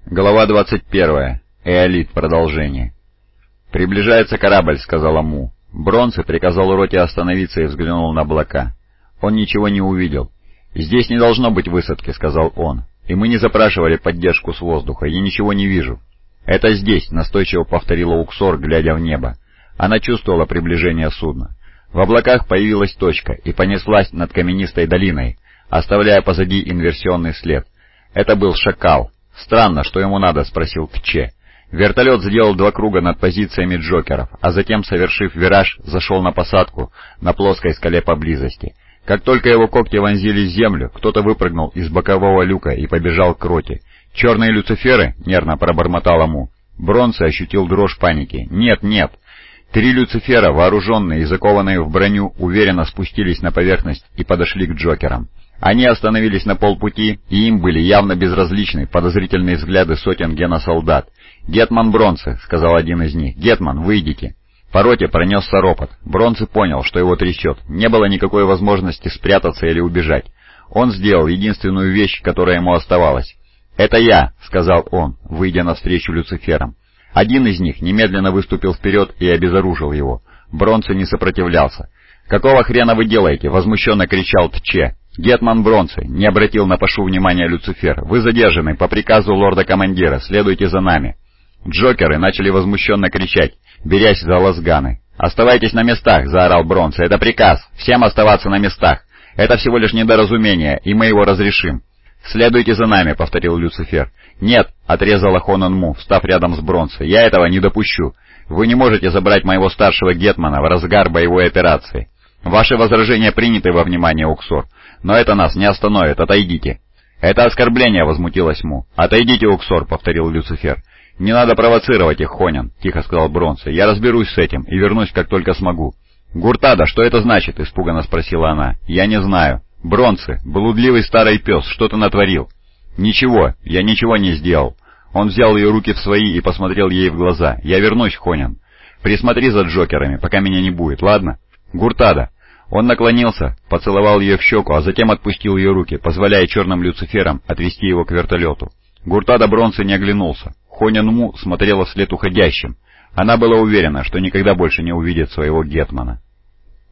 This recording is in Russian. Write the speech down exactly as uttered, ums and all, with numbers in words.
Глава двадцать первая. Эолит. Продолжение. «Приближается корабль», — сказала Му. Бронце приказал роте остановиться и взглянул на облака. Он ничего не увидел. «Здесь не должно быть высадки», — сказал он. «И мы не запрашивали поддержку с воздуха. Я ничего не вижу». «Это здесь», — настойчиво повторила Уксор, глядя в небо. Она чувствовала приближение судна. В облаках появилась точка и понеслась над каменистой долиной, оставляя позади инверсионный след. Это был шакал. «Странно, что ему надо?» — спросил Тче. Вертолет сделал два круга над позициями джокеров, а затем, совершив вираж, зашел на посадку на плоской скале поблизости. Как только его когти вонзились в землю, кто-то выпрыгнул из бокового люка и побежал к роте. «Черные люциферы?» — нервно пробормотал Му. Бронце ощутил дрожь паники. «Нет, нет!» Три люцифера, вооруженные и закованные в броню, уверенно спустились на поверхность и подошли к джокерам. Они остановились на полпути, и им были явно безразличны подозрительные взгляды сотен геносолдат. «Гетман Бронце», — сказал один из них, — «Гетман, выйдите». По роте пронесся ропот. Бронце понял, что его трясет. Не было никакой возможности спрятаться или убежать. Он сделал единственную вещь, которая ему оставалась. «Это я», — сказал он, выйдя навстречу люциферам. Один из них немедленно выступил вперед и обезоружил его. Бронце не сопротивлялся. «Какого хрена вы делаете?» — возмущенно кричал Тче. «Гетман Бронце», — не обратил на Пашу внимания Люцифер, — «вы задержаны по приказу лорда-командира, следуйте за нами». Джокеры начали возмущенно кричать, берясь за лазганы. «Оставайтесь на местах», — заорал Бронце, — «это приказ, всем оставаться на местах. Это всего лишь недоразумение, и мы его разрешим». «Следуйте за нами», — повторил Люцифер. «Нет», — отрезала Хонон Му, встав рядом с Бронце, — «я этого не допущу. Вы не можете забрать моего старшего Гетмана в разгар боевой операции. Ваши возражения приняты во внимание, Уксор, но это нас не остановит, отойдите». «Это оскорбление», — возмутилась Му. «Отойдите, Уксор», — повторил Люцифер. «Не надо провоцировать их, Хонен», — тихо сказал Бронце. «Я разберусь с этим и вернусь, как только смогу». «Гуртада, что это значит?» — испуганно спросила она. «Я не знаю». «Бронце, блудливый старый пес, что ты натворил?» «Ничего, я ничего не сделал». Он взял ее руки в свои и посмотрел ей в глаза. «Я вернусь, Хонен. Присмотри за джокерами, пока меня не будет, ладно?» «Гуртада». Он наклонился, поцеловал ее в щеку, а затем отпустил ее руки, позволяя черным люциферам отвести его к вертолету. Гуртада Бронце не оглянулся. Хонен Му смотрела вслед уходящим. Она была уверена, что никогда больше не увидит своего Гетмана.